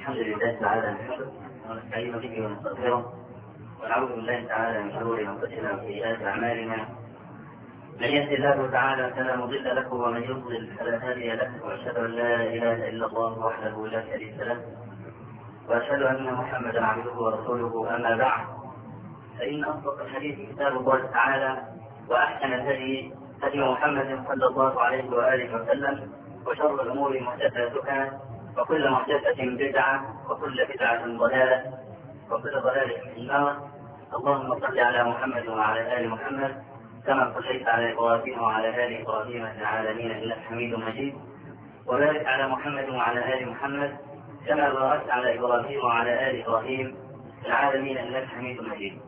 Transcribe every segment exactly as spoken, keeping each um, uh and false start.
الحمد لله تعالى نحمده ونستعين به ونستغفره ونعوذ بالله تعالى من شرور انفسنا وسيئات اعمالنا. من يهد الله تعالى فلا مضل له ومن يضلل فلا هادي له، واشهد ان لا اله الا الله وحده لا شريك له، واشهد ان محمدا عبده ورسوله. اما بعد، فان اصدق الحديث كتاب الله تعالى، واحسن الهدي هدي محمد صلى الله عليه واله وسلم، وشر الامور محدثاتها، وكل محدثة بدعة، وكل بدعة ضلالة، وكل ضلالة في النار. اللهم صل على محمد وعلى آل محمد كما صليت على إبراهيم وعلى آل إبراهيم في العالمين إنك حميد مجيد، وبارك على محمد وعلى آل محمد كما باركت على إبراهيم وعلى آل إبراهيم في العالمين إنك حميد مجيد.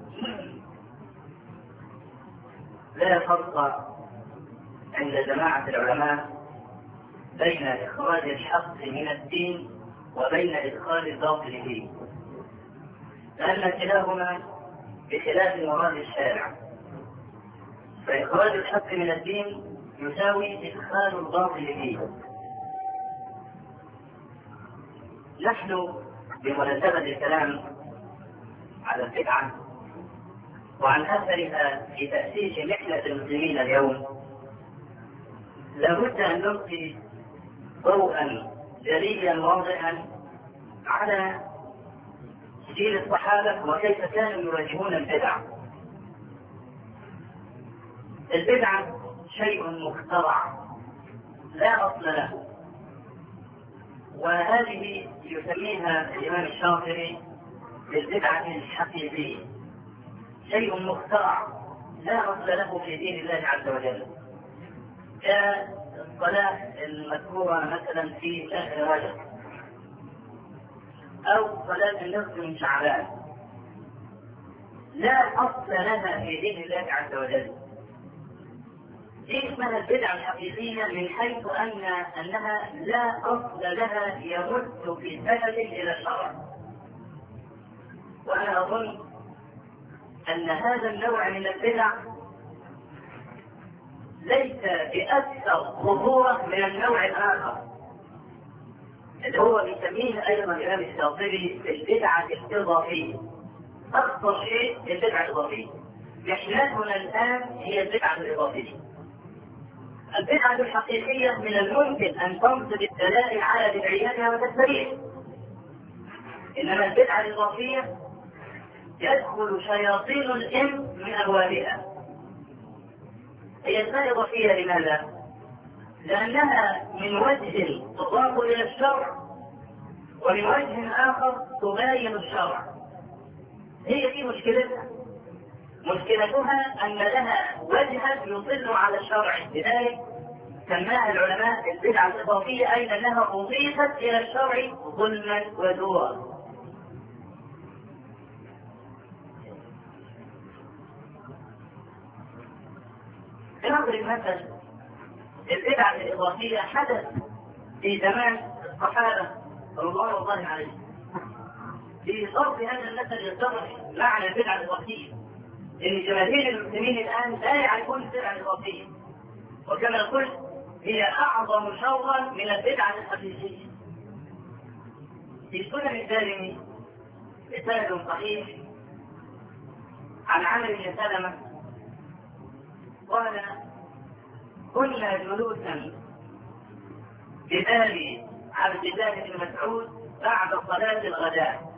لا فرق عند جماعة العلماء بين إخراج الحق من الدين وبين إدخال الباطل فيه، لأن كلاهما بخلاف مراد الشارع. فإخراج الحق من الدين يساوي إدخال الباطل فيه. نحن بمناسبة الكلام على البدعة وعن أثرها في تأسيس محنة المسلمين اليوم، لابد أن نلقي ضوءا جليا واضحا على سير الصحابة وكيف كانوا يواجهون البدع. البدعة شيء مخترع لا أصل له، وهذه يسميها الإمام الشافعي بالبدعة الحقيقية، شيء مخترع لا أصل له في دين الله عز وجل، كالصلاة المذكورة مثلا في شهر رجب، أو صلاة النصف من شعبان، لا أصل لها في دين الله عز وجل. دي اسمها البدعة الحقيقية من حيث أن أنها لا أصل لها يمد في سبب إلى الشرع. وأنا أظن أن هذا النوع من البدع ليس بأكثر خطورة من النوع الآخر اللي هو بيسميه أيضا الإمام الشاطبي البدعة الإضافية. أخطر شيء البدعة الإضافية. محنتنا الآن هي البدعة الإضافية. البدعة الحقيقية من الممكن أن تنصب الدلائل على بدعيتها وتستريح، إنما البدعة الإضافية يدخل شياطين الإنس من أبوابها. هي اسمها إضافية لماذا؟ لأنها من وجه تضاف إلى الشرع، ومن وجه آخر تباين الشرع. هي دي مشكلتها. مشكلتها أن لها وجها يطل على الشرع، لذلك سماها العلماء البدعة الإضافية، أي أنها أضيفت إلى الشرع ظلما وزورا. لنضرب مثل البدعة الإضافية حدث في زمان الصحابة رضوان الله عليهم. في صرف هذا المثل يتضح معنى البدعة الإضافية، إن جماهير المسلمين الآن لا يعرفون البدعة الإضافية، وكما قلت هي أعظم شرا من البدعة الحقيقية. في سنن الدارمي إسناد صحيح عن عمرو بن سلمة قال: كنا جلوسا بباب عبد الله بن مسعود بعد صلاة الغداء،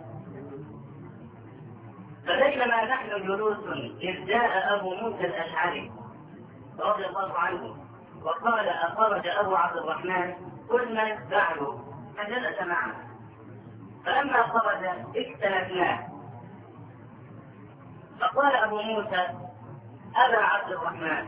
فبينما نحن جلوس إذ جاء أبو موسى الأشعري رضي الله عنه وقال: أخرج أبو عبد الرحمن؟ قلنا: بعده. فجلس معنا، فلما خرج اكتنفناه، فقال أبو موسى: أبا عبد الرحمن،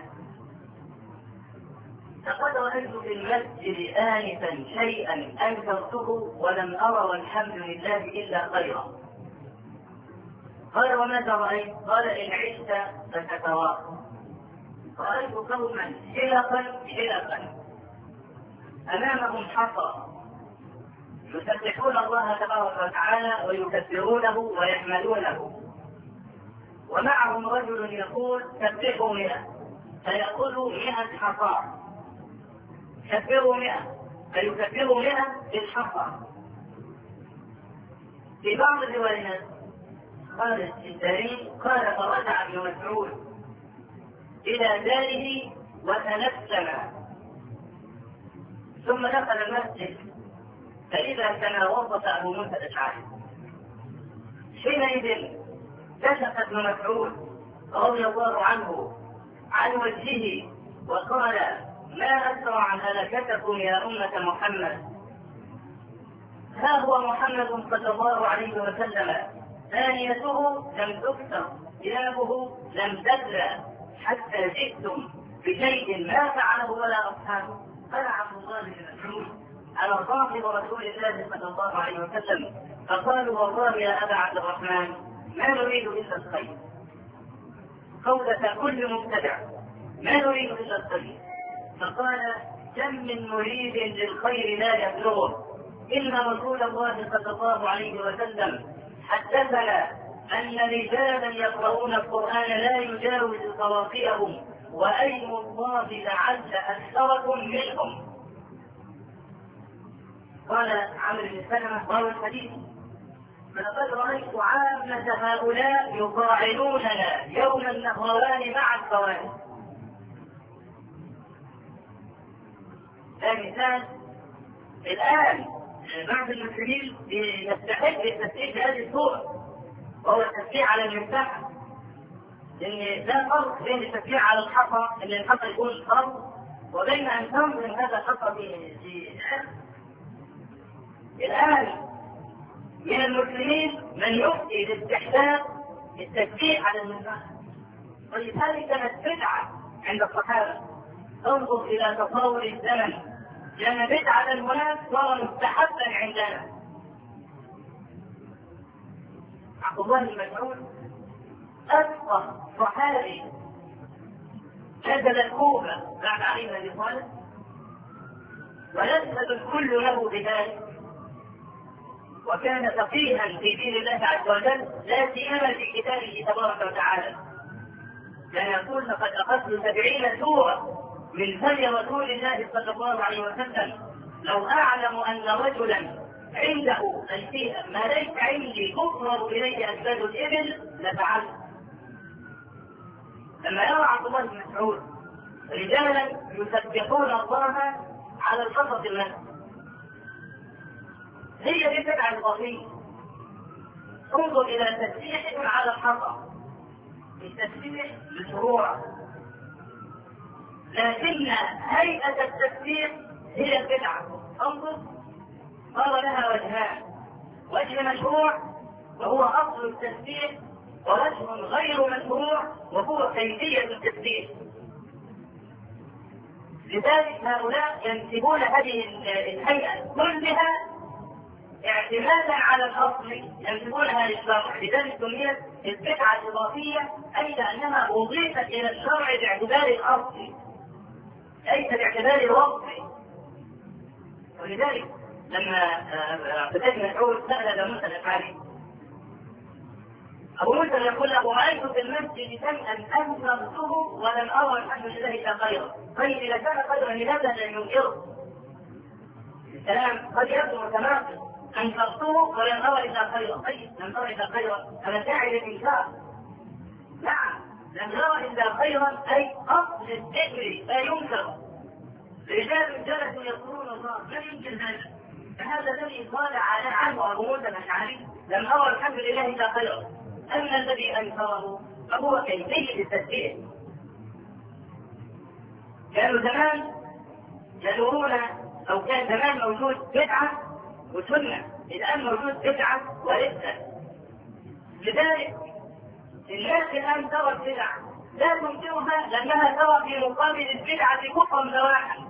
لقد رأيت في المسجد آنفا شيئا أنكرته ولم أرى والحمد لله إلا خيرا. قال: وماذا رأيت؟ قال: إن عشت فستراه. رأيت قوما حلقا حلقا أمامهم حصى يسبحون الله تبارك وتعالى ويكبرونه ويحمدونه، ومعهم رجل يقول: سبحوا مئة، فيأخذوا مئة حصى، كبروا مئة، فيكبروا مئة بالحصى. في بعض الروايات قال الدارين قال فرجع ابن مسعود إلى داره وتنسم ثم دخل المسجد فإذا كان وظف أبو موسى الأشعري. حينئذ كشف ابن مسعود رضي الله عنه عن وجهه وقال: ما أسرع هلكتكم يا أمة محمد، ها هو محمد صلى الله عليه وسلم ثانيته لم تكسر ثيابه لم تبلى حتى جئتم بشيء ما فعله ولا أصحابه. قال عبد الله بن مسعود: أنا صاحب رسول الله صلى الله عليه وسلم. فقالوا: والله يا أبا عبد الرحمن ما نريد إلا الخير. قولة كل مبتدع: ما نريد إلا الخير. فقال: كم من مريد للخير لا يبلغه، إن رسول الله صلى الله عليه وسلم حدثنا أن رجالا يقرؤون القرآن لا يجاوز طواقيهم، وأيم الله لعل أكثركم منهم. قال عمرو بن سلمة راوي الحديث: فلقد رأيت عامة هؤلاء يطاعنوننا يوم النهران مع الخوارج. ثاني مثال: الآن بعض المسلمين يستحق التسليم بهذه الصورة، وهو التسليم على المفتاح، لأن لا فرق بين التسليم على الحصى اللي الحصى يكون فرق وبين أن تنظم هذا الحصى في الآن من المسلمين من يفتي باستحباب التسليم على المفتاح، ولذلك كانت بدعة عند الصحابة. انظر إلى تطور الزمن، لأن بدعة المناس صار مستحبا عندنا. عبد الله بن مسعود أسقط صحابي نزل الكوفة بعد علي بن أبي طالب، ويشهد الكل له بذلك، وكان فقيها في دين الله عز وجل، لا سيما في كتابه تبارك وتعالى. كان يقول: لقد أخذت سبعين سورة من فم رسول الله صلى الله عليه وسلم، لو أعلم أن رجلا عنده الشيء ما ليس عندي تقرب إليه أسباب الإبل لفعلت. لما يرى عبد الله بن مسعود رجالا يسبحون الله على القصص المسجد، هي دي بدعة الباطنية. انظر إلى تسبيحهم على الحصى، التسبيح بشروع، لكن هيئة التسبيح هي البدعة. انظر، صار لها وجهان: وجه مشروع وهو أصل التسبيح، ووجه غير مشروع وهو كيفية التسبيح. لذلك هؤلاء ينسبون هذه الهيئة كلها اعتمادا على الأصل، ينسبونها للشرع، لذلك سميت البدعة الإضافية، أي لأنها أضيفت إلى الشرع باعتبار الأصل ليس باعتبار الوصف. ولذلك لما عبد الله بن مسعود سأل أبا موسى الأشعري، أبو موسى يقول له: رأيت في المسجد شيئا أنكرته ولم أرى الحمد لله إلا خيرا. طيب إذا كان خيرا لماذا لم ينكره؟ الكلام قد يبدو متناقض: أنكرته ولم أرى إلا خيرا. طيب لم أرى إلا خيرا أنا داعي للإنكار؟ نعم، لم يرى إلا خيرا أي أصل الذكر لا ينكر. رجال جلسوا يذكرون الله لا يمكن هذا، فهذا الذي قال عنه أبو موسى الأشعري: لم أرى الحمد لله إلا خيرا. أما الذي أنكره فهو كيفية التسبيح. كانوا زمان يدورون، أو كان زمان موجود بدعة وسنة، الآن موجود بدعة ورثة. لذلك الناس الآن ترى البدعة لا تنكرها لأنها ترى في مقابل البدعة كفرا بواحا،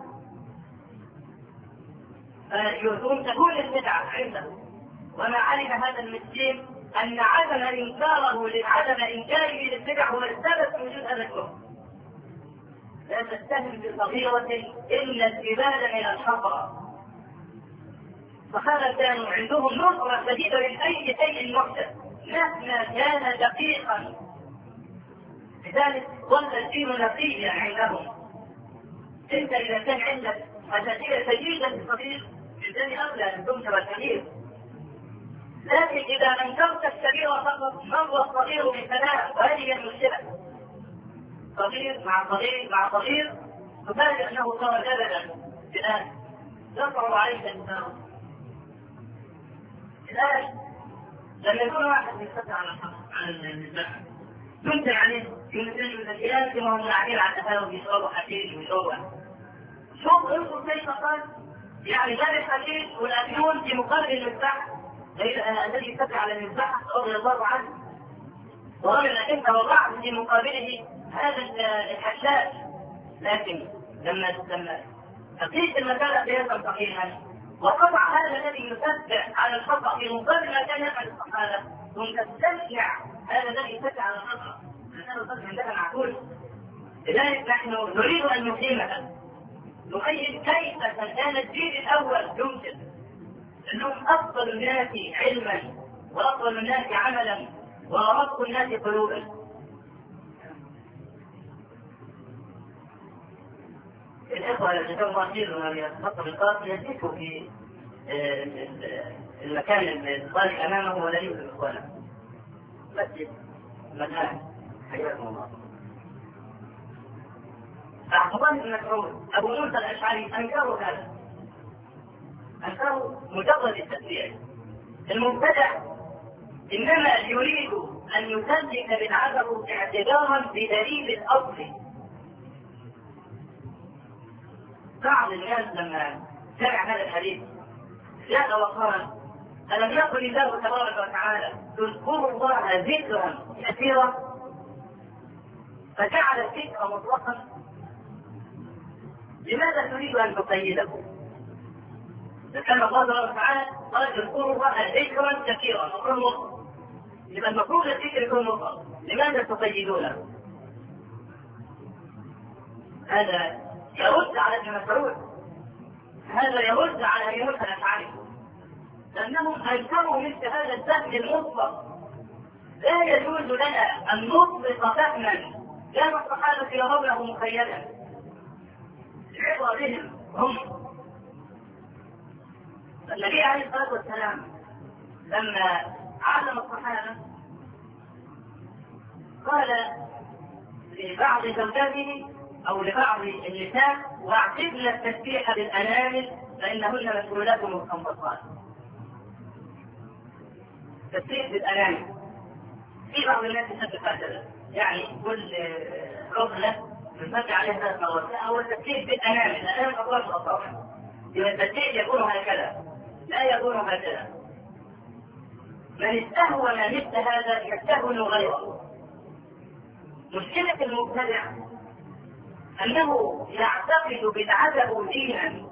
فيكون تكون البدعة عنده. وما علم هذا المسكين أن عدم إنكاره لعدم إنكاره للبدع هو السبب في وجود هذا الكفر. لا تستهن بصغيرة إن الجبال من الحصى. فهذا كانوا عندهم نصرة شديدة لأي شيء محدث مهما كان دقيقا، لذلك ظل الدين نقيا عندهم. انت اذا كان عندك اساسيه شديده في الصغير الانسان اولى ان تنكر الكبير، لكن لكن إذا أنكرت الكبير فقط مر الصغير بثلاث، وهذه المشكلة. صغير مع صغير مع صغير تفاجئ أنه صار جبلا الآن يصعب عليك الإنسان. الآن لما يكون واحد يستطيع عن عن النساء تنتج عليه ينتج من الأشياء كما هم قاعدين على التفاهم يشربوا حشيش ويشربوا. شوف انظر كيف قال يعني باب الحشيش والأفيون في مقابل المفتاح الذي يستطيع على المفتاح رضي الله عنه، ورغم أنت وضعت في مقابله هذا الحشاش. لكن لما لما تقيس المسألة بهذا صحيحا وقطع هذا الذي يتبع على الخطأ في مقابل ما كان يفعل الصحابة، ثم تستمتع هذا الذي يتبع على الخطأ لأنه الخطأ عندنا معقول. لذلك نحن نريد أن نقيمها نؤيد كيف كان الجيل الأول يمكن أنهم أفضل الناس علما وأفضل الناس عملا ورق الناس قلوبا. الإخوة الذين واصلون من الخط القاسي يجلسوا في المكان الصالح أمامه ولا يوجد إخوانا مسجد مكان حياكم الله. عبد الله بن مسعود أبو موسى الأشعري أنكروا هذا، أنكروا مجرد التسبيح. المبتدع إنما يريد أن يسلك بدعته اعتبارا بدليل الأصل. بعض الناس لما سمع هذا الحديث جاء وقال ألم يقل الله تبارك وتعالى اذكروا الله ذكرا كثيرا، فجعل الذكر مطلقا، لماذا تريد أن تقيده؟ لكن الله تبارك وتعالى قال اذكروا الله ذكرا كثيرا وكل مطلق، يبقى المفروض الذكر يكون مطلق، لماذا تقيدونه؟ هذا يرد على ابن مسعود، هذا يرد على ابي موسى الاشعري، لانهم انكروا مثل هذا الفهم المطلق. لا يجوز لنا ان نطلق فهما كان الصحابه يرونه مقيدا. العبره بهم هم. النبي عليه الصلاه والسلام لما علم الصحابه قال لبعض زوجاته أو لبعض النساء واعتدن التسبيح بالأنامل فإنهن مسؤولات مستنبطات. تسبيح بالأنامل في بعض الناس يسبح هكذا، يعني كل رجلة يسبح عليها ثلاث مرات، أو التسبيح بالأنامل، الأنامل أطراف الأطراف، إذا التسبيح يكون هكذا لا يكون هكذا. من استهون مثل هذا يستهون غيره. مشكلة المبتدع أنه يعتقد بدعته دينا،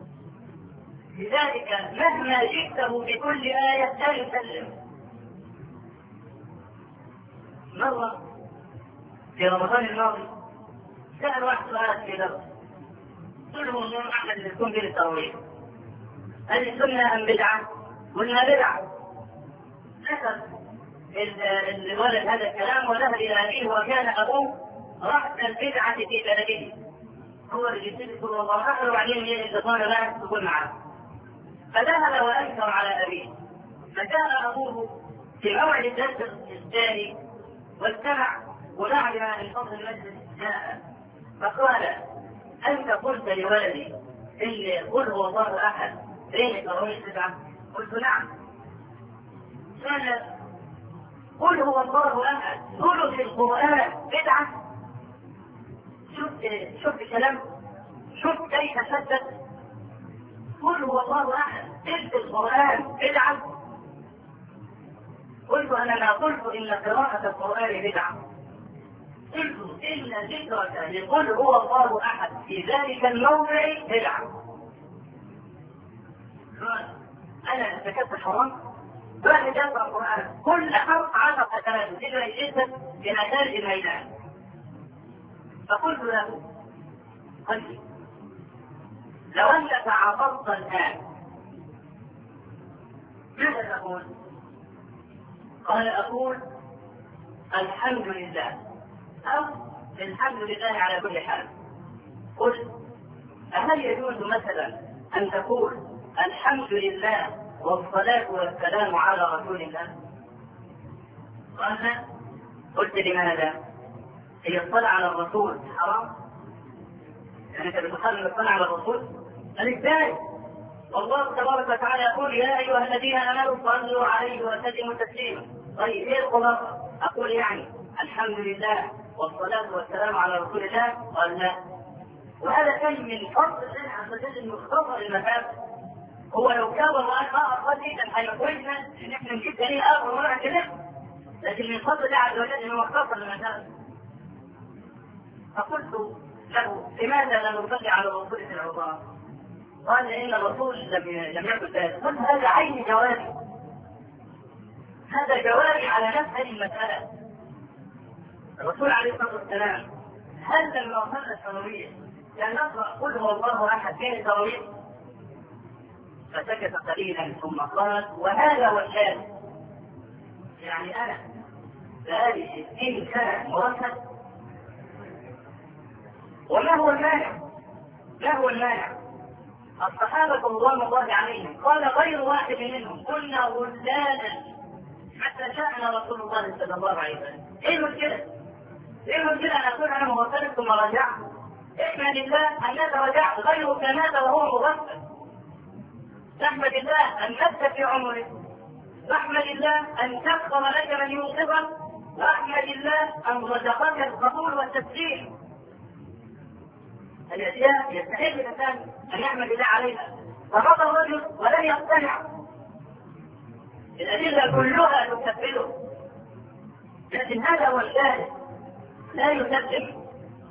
لذلك مهما جئته بكل آية لا يسلم. مرة في رمضان الماضي سأل واحد سؤال في درس، قل له من أحد يكون بالتأويل هل السنة أم بدعة؟ قلنا بدعة. ذكر الولد هذا الكلام وذهب إلى أبيه وكان أبوه رأس البدعة في بلده، هو اللي يسلك الله أحد وبعدين يتصل لا تكون معه. فذهب وأنكر على أبيه، فجاء أبوه في موعد الدرس الثاني واستمع، وبعد ما انفصل المجلس جاء فقال أنت قلت لولدي إني قل هو الله أحد بين قرنين بدعة؟ قلت نعم. قال قل هو الله أحد ثلث القرآن بدعة. شوف شوف الكلام، شوف كيف شدد. قل هو الله أحد ثلث القرآن بدعة. قلت أنا ما قلت إن قراءة القرآن بدعة، قلت إن ذكرك لقل هو الله أحد في ذلك الموضع بدعة. أنا ارتكبت حرام بعد جمع القرآن كل حرف عشر حسنات تجري جدا في خارج الميدان. فقلت له قلبي لو أنك عبرت الآن ماذا تقول؟ قال أقول الحمد لله أو الحمد لله على كل حال. قلت هل يجوز مثلا أن تقول الحمد لله والصلاة والسلام على رسول الله؟ قال لا. قلت لماذا؟ هي الصلاة على الرسول حرام؟ يعني أنت بتحرم الصلاة على الرسول؟ قال ازاي؟ والله تبارك وتعالى يقول يا أيها الذين آمنوا صلوا عليه وسلموا تسليما. طيب ايه الخلاصة؟ أقول يعني الحمد لله والصلاة والسلام على رسول الله؟ قال لا. وهذا كان من فضل الله عز وجل المختصر المسافة. هو لو كان وقال ما أصلي كان هيخرجنا إن إحنا نجيب دليل آخر مرة كده، لكن من فضل الله عز وجل إنه مختصر المسافة. فقلت له لماذا لا نصلي على الرسول في العطاء؟ قال إن الرسول لم لم يقل ذلك. قلت هذا عين جوابي، هذا جوابي على نفس هذه المسألة. الرسول عليه الصلاة والسلام هل لما صلى التراويح كان نقرأ قل هو الله أحد بين التراويح؟ فسكت قليلا ثم قال وهذا هو الشاهد. يعني أنا بقالي ستين سنة مرتب، وما هو المانع؟ ما هو المانع؟ الصحابة رضوان الله عليهم قال غير واحد منهم كنا غلالا حتى جاءنا رسول الله صلى الله عليه وسلم. ايه المشكلة؟ ايه المشكلة ان اكون انا مغفل ثم رجعت؟ احمد الله انك رجعت، غيرك مات وهو مغفل. تحمد الله ان مت في عمرك، واحمد الله ان تغفر لك من يوقظك، واحمد الله ان رزقك القبول والتسليم. الاشياء يستحق الانسان ان يحمد الله عليها. فمضى الرجل ولم يقتنع، الادله كلها تكفله، لكن هذا هو الشاهد لا يسلم.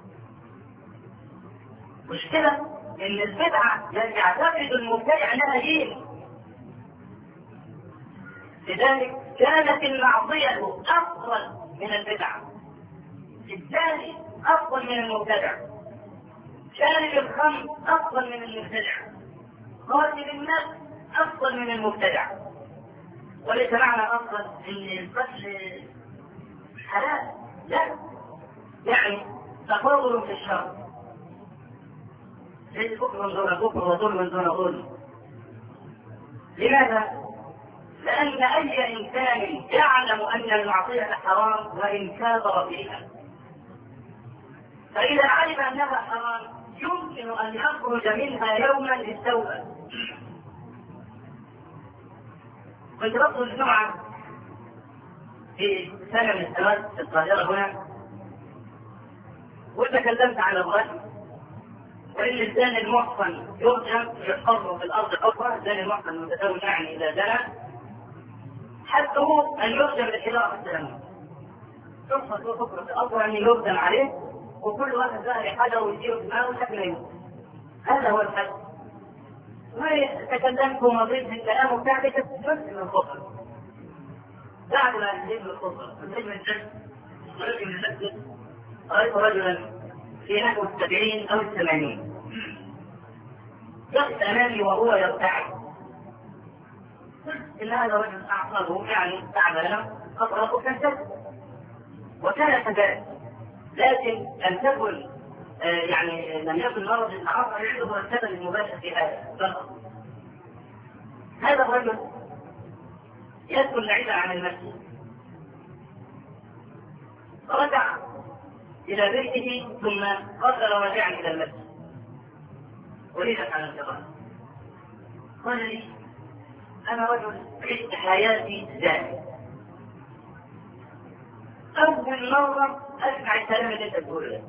مشكله ان البدعه يعتقد المبتدع انها دين، لذلك كانت المعصيه افضل من البدعه، الثاني افضل من المبتدع، شارب الخمر افضل من المبتدع، قاتل النفس افضل من المبتدع. وليس معنى افضل ان القتل حلال، لا، يعني تفاضل في الشر، ليس كفر دون كفر وظلم دون ظلم. لماذا؟ لان اي انسان يعلم ان المعصيه حرام وان كابر فيها، فاذا علم انها حرام يمكن ان يخرج منها يوما للتوبه. كنت بخطب الجمعه في سنه من السنوات في القاهره هنا، وتكلمت عن الرجل وان الزاني المحصن يرجم يحفر في الارض حفره، الزاني المحصن المتزوج يعني اذا زنى حده ان يرجم بحجاره السلام، تحفر وتفرق في الارض يعني يرجم عليه، وكل واحد ظهر حجر ويدير دماغه شكله يموت. هذا هو الحد. وتكلمت ومضيت في الكلام بتاعتي كنت من الخطر. بعد ما انتهيت من الخطر انتهيت من الجد رجل من المسجد، رايت رجلا في نحو السبعين او الثمانين يقف امامي وهو يرتعد. ان هذا رجل اعصابه يعني تعبان خطره كالسد، وكان كذلك، لكن لم تكن آه يعني لم يكن مرض التعاطي عنده هو السبب المباشر في هذا فقط. هذا الرجل يدخل بعيدا عن المسجد، رجع الى بيته ثم قرر راجعا الى المسجد اريد على الانتقال. قال لي انا رجل عشت حياتي زاني، اول مره اسمع الكلام اللي انت تقوله.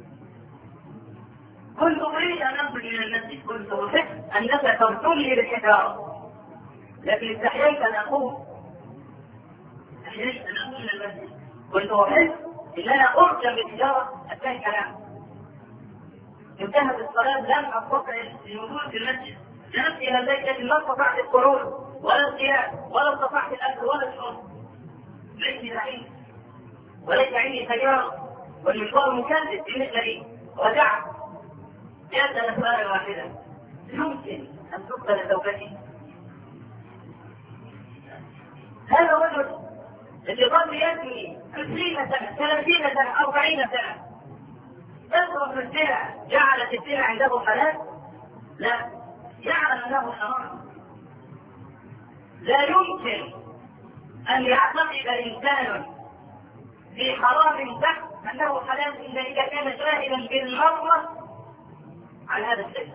كنت اريد ان اخرج من المسجد، كنت احب انك ترسلني بالحجاره، لكن استحييت ان اقوم، استحييت ان اقوم من المسجد. كنت احب ان انا ارجم بالحجاره اثناء الكلام. انتهت الصلاه لم استطع الوصول في المسجد، ذهبت الى البيت لكن ما استطعت الخروج ولا القيام ولا استطعت الاكل ولا الشرب. ليس بعيد وليس عندي سيارة والمشوار مكلف بالنسبة لي. رجعت جاءت سؤالا واحدا، يمكن أن تقبل توبتي؟ هذا الرجل اللي ظل يبني عشرين سنة ثلاثين سنة أربعين سنة يضرب في الزنا، جعلت الزنا عنده حلال؟ لا، يعلم أنه حرام، لا يمكن أن يعتقد إنسان في حرام بحت أنه حلال إلا إذا كان جاهلا بالمرة عن هذا الشيء.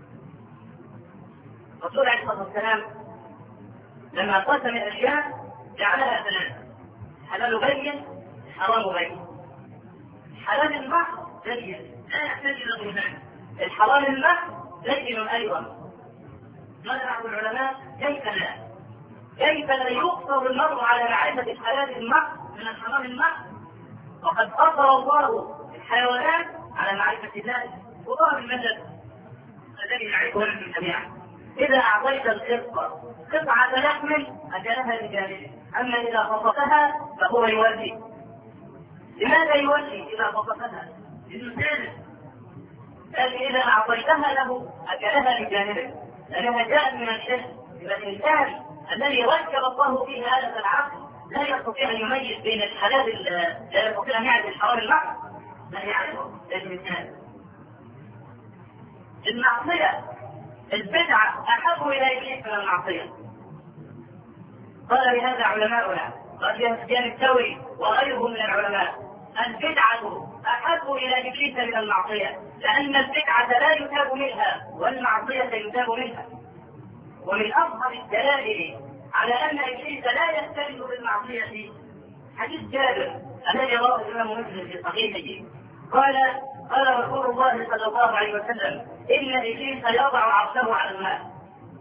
الرسول عليه الصلاة والسلام لما قسم الأشياء جعلها ثلاثة: حلال بين، حرام بين. حلال المحض بين لا يحتاج إلى ضمان، الحرام المحض بين أيضا. قال بعض العلماء: كيف لا؟ كيف لا يقصر المرء على معرفة الحلال المحض من الحرام المحض وقد قصر الله الحيوانات على معرفة ذلك؟ وظهر المثل الذي نعرفه نحن جميعا: إذا أعطيت القطة قطعة لحم أكلها بجانبه، أما إذا فصفها فهو يولي. لماذا يولي إذا فصفها؟ للمثال. لكن إذا أعطيتها له أكلها بجانبه، لأنها جاءت من الشرك. إذا الإنسان الذي ركب الله فيه آلة العقل لا يستطيع أن يميز بين الحلال، لا يستطيع أن يعرف الحرام المحض، لا يعرفه الإنسان. المعصية، البدعة أحب إلى إبليس من المعصية. قال بهذا علماؤنا، قال سفيان الثوري وغيره من العلماء: البدعة أحب إلى إبليس من المعصية، لأن البدعة لا يتاب منها والمعصية يتاب منها. ومن أظهر الدلائل على أن إبليس لا يستلم بالمعصية حديث جابر الذي رواه الإمام مسلم في صحيحه، قال: قال رسول الله صلى الله عليه وسلم: إن إبليس يضع عرشه على الماء.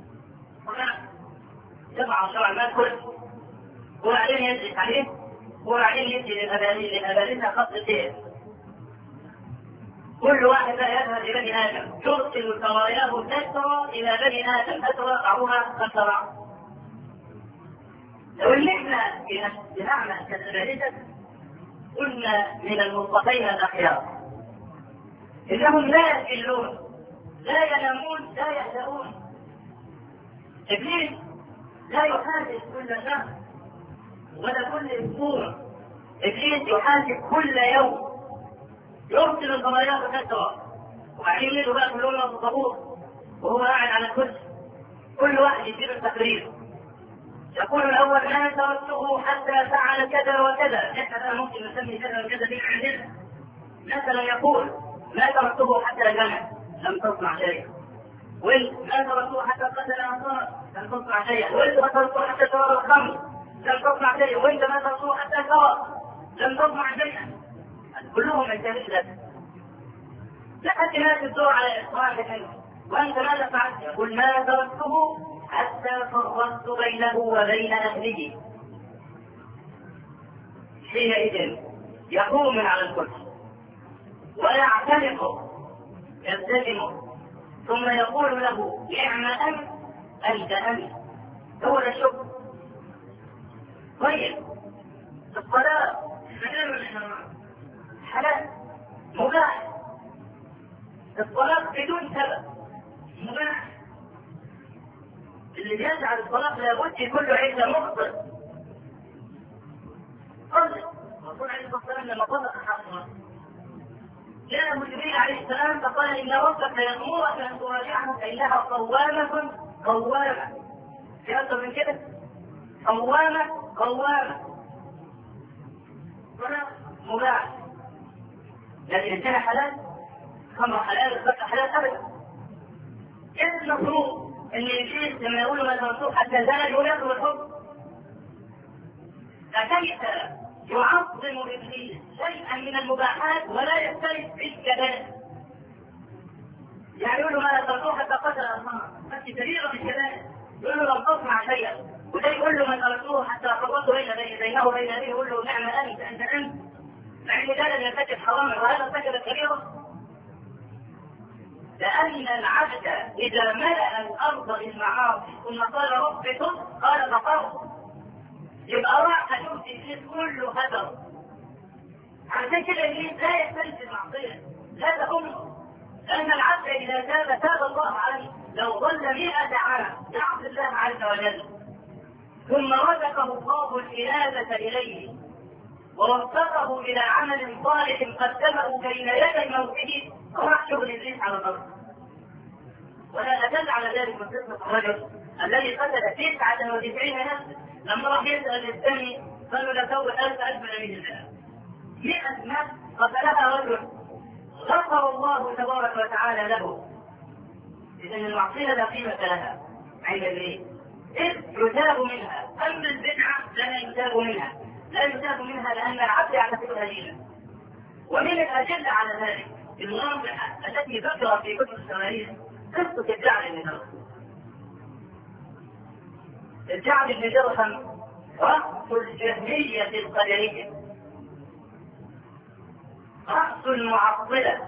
يضع عرشه على الماء كله، وبعدين يجلس عليه، وبعدين يجي للأبالسة خط سير. كل واحد يذهب لبني آدم يرسل سراياه تسرى إلى بني آدم، تسرى بعضها فترى. لو ان احنا بنعمل كالأبالسة قلنا من المصطفين الأخيار إنهم لا يأكلون، لا ينامون، لا يهدؤون. إبليس لا يحاسب كل شهر ولا كل أسبوع، إبليس يحاسب كل يوم، يرسل الخلايا كثرة، وبعدين يجوا بقى كلهم في الطابور وهو قاعد على الكرسي، كل واحد يدير التقرير. يقول الأول: ما تركته حتى فعل كذا وكذا. إحنا ممكن نسمي كذا وكذا في عندنا. مثلا يقول: ما تركته حتى جمع، لم تصنع شيئا. وانت ما تركته حتى قتل أنصار، لم تصنع شيئا. وانت ما تركته حتى شرب الخمر، لم تصنع شيئا. وانت ما تركته حتى سرق، لم تصنع شيئا. كلهم ينتهي لك لحد ما تدور على إصلاح منه. وانت ماذا فعلت؟ يقول: ما تركته حتى فرقت بينه وبين أهله. حينئذ يقوم من على الكرسي ويعتنق يلتزمه، ثم يقول له: نعم أنت، أنت أنت. هو ده الشكر. طيب الصلاة حلال ولا حرام؟ حلال، مباح. الصلاة بدون سبب مباح. اللي يجعل الصلاة لابد يكون عيسى مخطئ. قال الرسول عليه الصلاة والسلام لما طلق حقا جاء جبريل عليه السلام فقال: إن ربك يأمرك أن تراجعها فإنها قوامة قوامة. في أكثر من كده؟ قوامة قوامة. صلاة مباح، لكن إن كان حلال، خمر حلال، الزكاة حلال أبدا. كيف المفروض ان الشيخ لما يقولوا ما ترسوه حتى زال يقول ياخذ الحكم؟ فكيف يعظم ابليس شيئا من المباحات ولا يختلف في الكبائر؟ يعني يقول له ما ترسوه حتى قتل أنصار، بس كبيرة في الكبائر، يقول له لم تصنع شيئا. وده يقول له ما ترسوه حتى فرقت بين بينه وبين ابيه، يقول له نعم انت انت انت، مع ان ده لم يرتكب حراما وهذا ارتكب كبيرة. لأن العبد إذا ملأ الأرض بالمعاصي ثم قال رب تب، قال غفرت، يبقى راح يؤتي فيه كله هدر. عشان كده إبليس لا يختلف المعصية، لا تأمه، لأن العبد إذا تاب تاب الله عليه. لو ظل مئة عام يعصي الله عز وجل ثم رزقه الله الإنابة إليه ووفقه إلى عمل صالح قدمه بين يدي موته، راح شغل إبليس على الأرض. ولا أدل على ذلك من قصة الرجل الذي قتل تسعة وتسعين نفسا لما راح يسأل الثاني قالوا له سوي ألف ألف من الله. مئة نفس قتلها رجل غفر الله تبارك وتعالى له. إذا المعصية لا قيمة لها عند الله إذ يتاب منها، أما البدعة لا يتاب منها، لا يتاب منها لأن العبد يعتقدها دينا. ومن الأدلة على ذلك الواضحة التي ذكرت في كتب التواريخ قصة الجعد بن درهم. الجعد بن درهم رأس الجهمية القدرية، رأس المعطلة،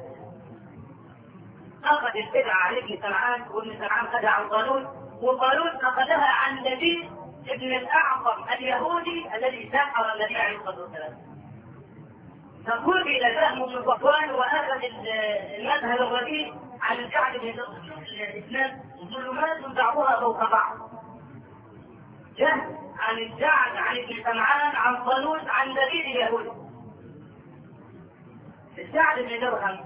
أخذ البدعة عن ابن سمعان، وابن سمعان خدها عن قالون، وقالون أخذها عن لبيد ابن الأعظم اليهودي الذي سحر النبي عليه الصلاة والسلام. فقل إلى فهم ابن صفوان وأخذ المذهب الرديء عن الجعد بن درهم. الإسلام ظلمات بعضها فوق بعض. جهل عن الجعد عن ابن سمعان عن قالون عن لبيد اليهودي. الجعد بن درهم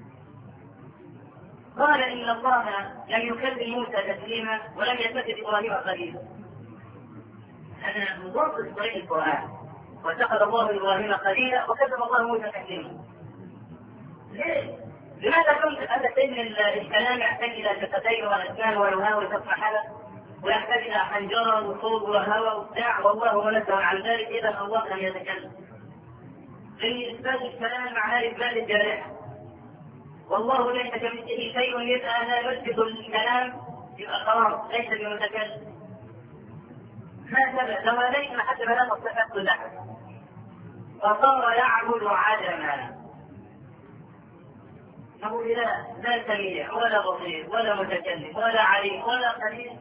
قال إن الله لم يكلم موسى تسليما ولم يتخذ إبراهيم خليلا. هذا مضاد طريق القرآن، واتخذ الله إبراهيم خليلا وكتب الله موسى تسليما. ليه؟ لماذا كنت هذا سن الكلام يحتاج إلى شفتين وأسنان ولهاء وسبع حلق، ويحتاج إلى حنجرة وصوت وهواء وبتاع، والله منزه عن ذلك؟ إذا الله لم يتكلم. لأن إثبات الكلام معناه إثبات الجارحة، والله ليس كمثله شيء يبقى لا يثبت الكلام يبقى خلاص ليس بمتكلم. ما سبب لو ليس حتى بلا مصطفى له فصار يعبد عدما. انه لا لا سميع ولا بصير ولا متكلم ولا عليم ولا قدير،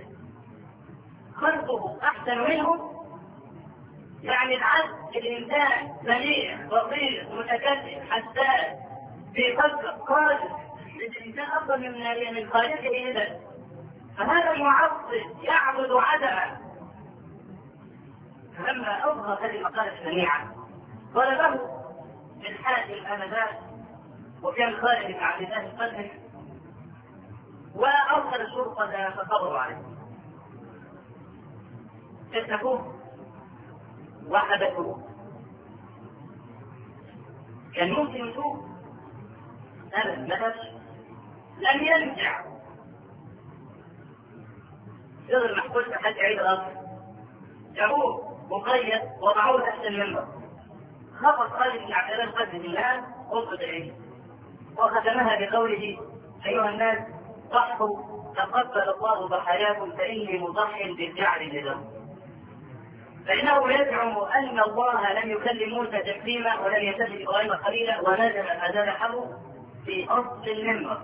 خلقه احسن منه. يعني العبد الانسان سميع بصير متكلم حساس في خلقه قادر، الانسان افضل من من خالقه. اذا فهذا المعطل يعبد عدما. فلما اظهر هذه المقاله سميعا طلبه الحاكم انذاك، وكان خالد بن عبد الله القدري، وارسل الشرطه فقبضوا عليه، كتفوه وحبسوه. كان ممكن يشوف هذا المدد لم يرجع يظهر محبوس حتى عيد الأصل، جابوه مقيد وضعوه تحت المنبر. خفض خالد بن عبد الله القدري بالله غصة العيد وختمها بقوله أيها الناس ضحوا تقبل الله ضحاياكم فإني مضحٍ بالجعد لدم. فإنه يزعم أن الله لم يكلم موسى تكليما ولم يتخذ إبراهيم خليلا، ونزل أذان حره في أصل المنبر.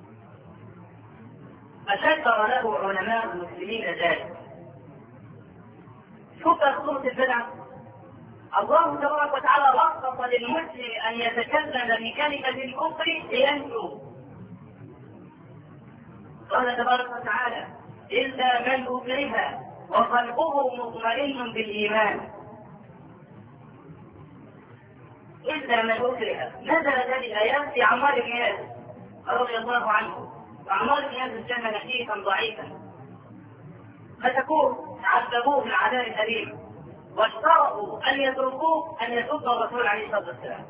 فشكر له علماء المسلمين ذلك. شكر صورة البدعة. الله تبارك وتعالى رخص للمسلم أن يتكلم بكلمة الكفر لينجو. قال تبارك وتعالى إلا من أكره وقلبه مطمئن بالإيمان. إلا من أكره. نزلت هذه الآيات في عمار بن ياسر رضي الله عنه، وعمار بن ياسر كان نحيفا ضعيفا، فتكون عذبوه بالعذاب الأليم، واشترطوا أن يتركوه أن يسب الرسول عليه الصلاة والسلام.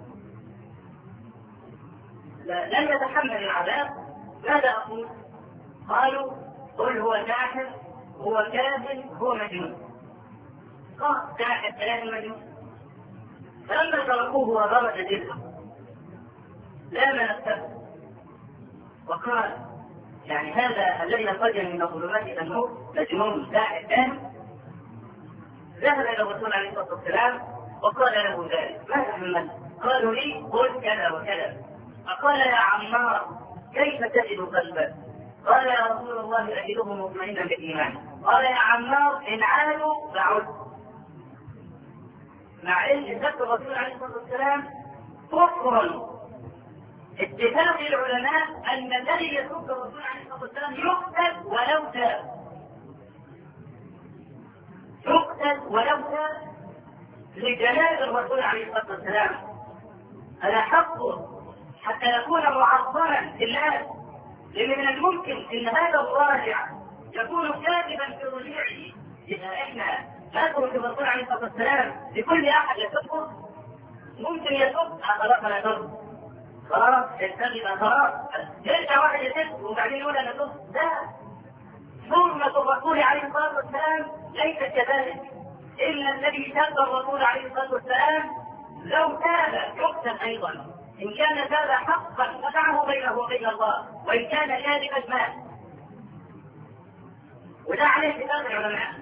لم يتحمل العذاب. ماذا أقول؟ قالوا قل هو ساحر هو كاذب هو مجنون. قال ساحر ثلاث مجنون. فلما تركوه وضرب جلده لا ما نفسه وقال يعني هذا الذي خرج من الظلمات الى النور مجنون ساحر ثاني. ذهب الى الرسول عليه الصلاه والسلام وقال له ذلك. ما تحمل؟ قالوا لي قل كذا وكذا. فقال يا عمار كيف تجد قلبك؟ قال يا رسول الله أجده مطمئنا بالإيمان. قال يا عمار إن عادوا فعد. مع إن ذكر الرسول عليه الصلاة والسلام كفر. اتفاق العلماء أن الذي يسب الرسول عليه الصلاة والسلام يقتل ولو تاب. يقتل ولو تاب لجلال الرسول عليه الصلاة والسلام. هذا حقه حتى يكون معظما في الله. لأن من الممكن أن هذا الراجع يكون كاذبا في رجوعه. إذا إحنا نترك الرسول عليه الصلاة والسلام لكل أحد يسبه، ممكن يسب خلاص أنا يسب خلاص يستغل خلاص يرجع واحد يسب وبعدين يقول أنا سب. لا، حرمة الرسول عليه الصلاة والسلام ليست كذلك. إن الذي سب الرسول عليه الصلاة والسلام لو تاب يقتل أيضا. إن كان تاب حقا فدعه بينه وبين الله، وإن كان كاذبا مات. وده عليه كتاب العلماء.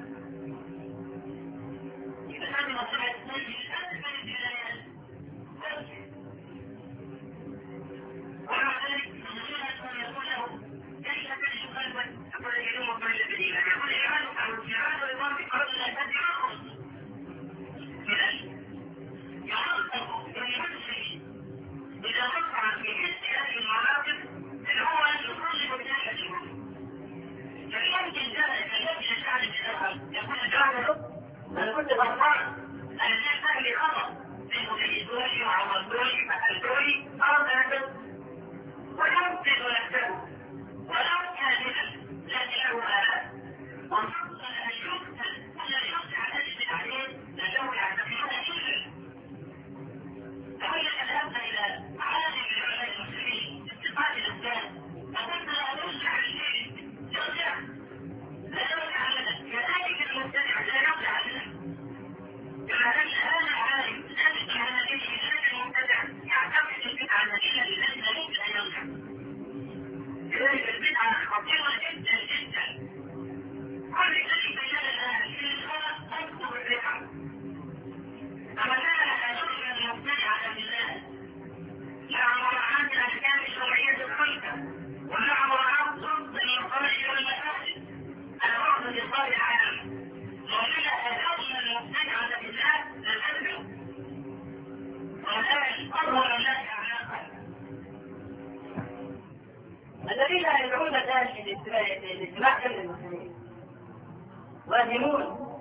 أنا كنت بطلع أنا شايف لي خطأ منه يجدوني وعوضوني فألتوني أرض أنت ويمكن نفسه ولو كاملا لكن له آلات وحصل أن يقتل ولا يقطع أجل عليه لأنه يعتقدون إلا فهي الآن إلى عالم العلماء المسلمين اتفاق الإسلام أقول لا يرجع الشيء يرجع لا يرجع لنا كذلك المبتدع لا يرجع لنا. كما أن هذا العالم الذي كان به هذا المبتدع يعتقد البدعة التي ليس ممكن أن يرجع. لذلك البدعة خطيرة جدا جدا. كل شيء بين الآن في الخلق تذكر البدعة. كما كان يرجع المبتدع بالله مع مراعاة الأحكام الشرعية الخمسة ومع مراعاة ضبط المصالح والمفاسد الوعد لإصلاح العالم. ومنها أهلنا المبتدعة بالله للأسف والآن أظهر الناس أعماقا. الذين يدعون الآن للاجتماع كل المسلمين واهمون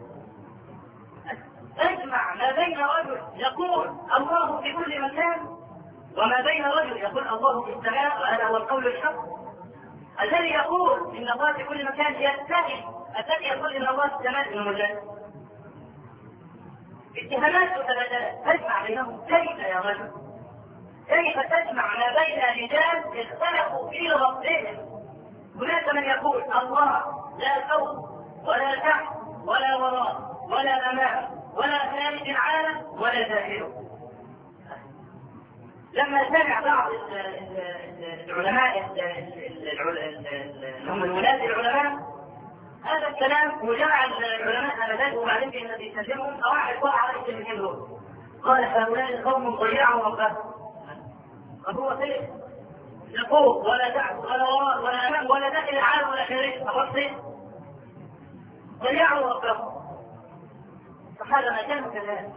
تجمع ما بين رجل يقول الله في كل مكان وما بين رجل يقول الله في السماء وهذا هو القول الحق. الذي يقول ان الله في كل مكان يتهم الذي يقول ان الله في السماء من مجال. اتهامات متبادلة تجمع بينهم. كيف يا رجل؟ كيف تجمع ما بين رجال اختلفوا في ربهم؟ هناك من يقول الله لا فوق ولا تحت ولا وراء ولا امام ولا خارج العالم ولا داخله. لما سمع بعض العلماء هم الولاة العلماء هذا الكلام وجمع العلماء آنذاك وبعدين في الذي يسلمهم فواحد وقع على الكلمتين دول قال هؤلاء قوم ضيعوا ربهم. فهو كيف يقول ولا تحت ولا وراء ولا امام ولا داخل العالم ولا خارج فقط ضيعوا ربهم. فهذا ما كان كذلك.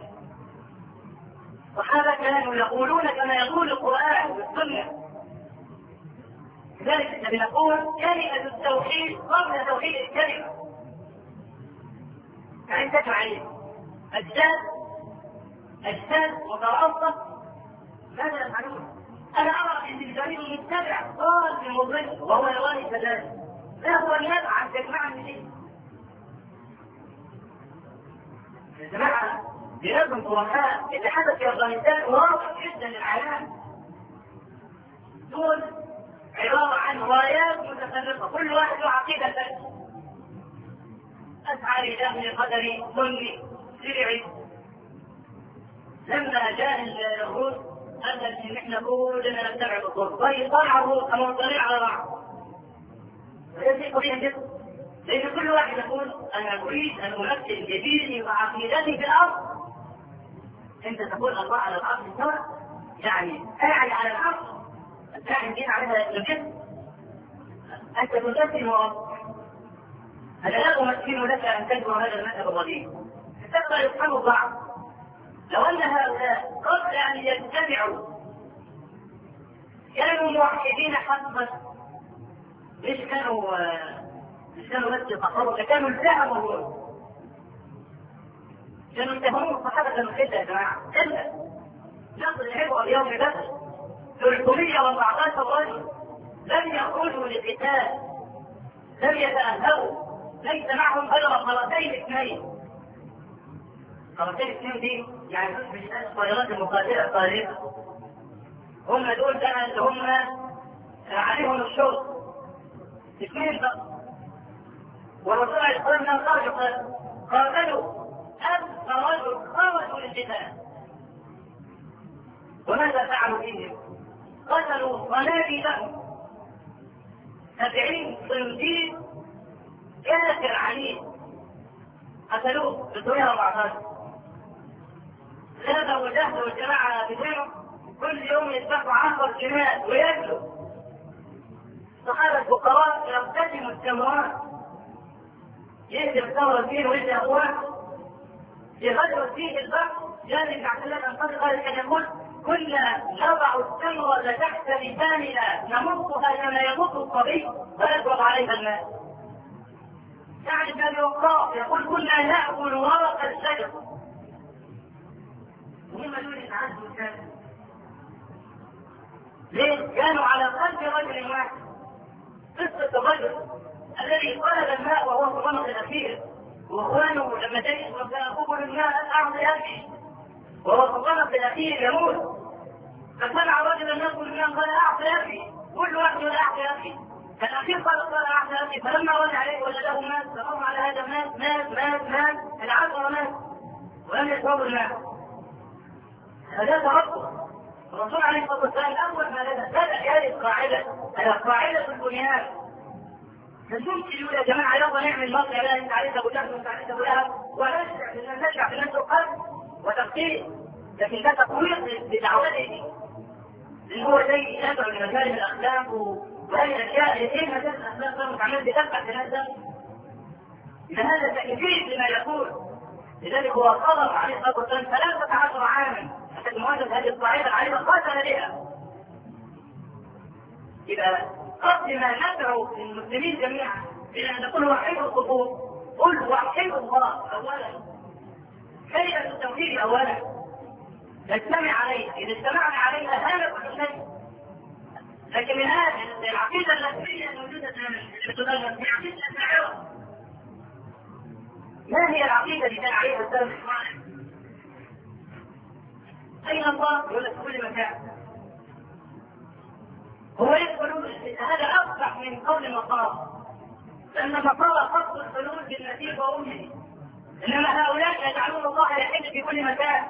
وهذا كانوا يقولون كما يقول القرآن والسنة. لذلك بنقول كلمة التوحيد قبل توحيد الكلمة. يعني تجمع أجساد أجساد مترابطة. ماذا يفعلون؟ أنا أرى أن الجميع يتبع ضال في المضل وهو يراني كذلك. لا هو يدعى عن تجمعني شيء. يا جماعة بلاد خرافات اللي حدث في أفغانستان واضح جدا للعالم. دول عبارة عن رايات متفرقة كل واحد له عقيدة ثانية. أسعى لجهل قدري سني شرعي. لما جاء الروس قال ان احنا كلنا نتبع الرسول طيب طلع الروس كما طلع على بعض. هذا شيء طبيعي جدا. لأن كل واحد يقول أنا أريد أن أمثل جديدي وعقيدتي في الأرض. أنت تقول الله على الأرض استوى يعني قاعد على الأرض الكائن دين عليها الجسم. أنت تمثل ورب. أنا لا أمثل لك أن تجمع هذا المذهب الرديء. حتى يفهموا بعض. لو أن هؤلاء قبل أن يجتمعوا كانوا موحدين حقا مش كانوا مش كانوا بس يتقربوا كانوا التهموا كانوا يتهموا الصحابة كانوا كده يا جماعة كده نصر يحبوا اليوم بس ثلاثمية وأربعة عشر رجل لم يخرجوا للقتال لم يتأهلوا ليس معهم غير خرتين اثنين. خرتين اثنين دي يعني مش الطائرات المقاتله الطائريه، هم دول بقى اللي هم عليهم الشرط اثنين بقى. والرسول عليه الصلاه والسلام قال قاتلوا ألف رجل خرجوا للقتال. وماذا فعلوا فيهم؟ قتلوا صناديدهم سبعين صنديد كافر عنيد قتلوه بالدنيا أربعتاشر. هذا وجهد والجماعة بدينه كل يوم يذبحوا عشر جنات ويأكلوا. صحابة الفقراء يقتسموا التمرات، يهدم ثمر الدين ويهدم أخوان. في غزوة فيه البحر جاء ابن عبد الله بن قاسم قال كان يقول كنا نضع التمرة تحت لساننا نمصها كما يمص الصبي ويضرب عليها الماء. يعني كان يوقف يقول كنا نأكل ورق الشجر. هم دول يتعدوا الكلام. ليه؟ كانوا على قلب رجل واحد. قصة الرجل الذي طلب الماء وهو في الرمض الأخير، واخوانه لما تجد فأخوه الماء أعطي أبي وهو في الرمض الأخير يموت، فسمع رجلا يقول الماء قال أعطي أبي، كل واحد يقول أعطي أبي. الأخير قال قال أعطي أبي، فلما رد عليه وجده مات، فقام على هذا مات مات مات مات العشرة مات ولم يشربوا الماء. هذا تربص. الرسول عليه الصلاة والسلام أول ما بدأ هذه القاعدة، القاعدة البنيان. فالممكن يقول يا جماعة يلا نعمل مصر لا أنت عليك أبو جهل وأنت عليك أبو لهب ونشجع نشجع في الناس القلب وتفكير، لكن ده تقويض بدعوته اللي هو زي يدعو لمكارم الأخلاق وهذه الأشياء. إيه مكارم الأخلاق ده متعمل بتبع في الناس ده؟ إذا هذا تأكيد لما يقول. لذلك هو طلب عليه الصلاة والسلام ثلاثة عشر عاما حتى مواجهة هذه القاعدة العريضة قاتل بها. إذا قبل ما ندعو المسلمين جميعا إلى أن نقول وحيد الصفوف قل وحيد الله أولا، كلمة التوحيد أولا نجتمع عليها. إذا اجتمعنا عليها هذا كل شيء. لكن من هذه العقيدة الأساسية الموجودة في السودان هي عقيدة الشاعرة. ما هي العقيدة اللي كان عليها السلف الصالح؟ أين الله؟ يقول لك في كل مكان. هو يقولون هذا أصبح من قول المقام، لأن النصارى خصوا الحلول بالمسيح وأمه، إنما هؤلاء يجعلون الله يحل في كل مكان.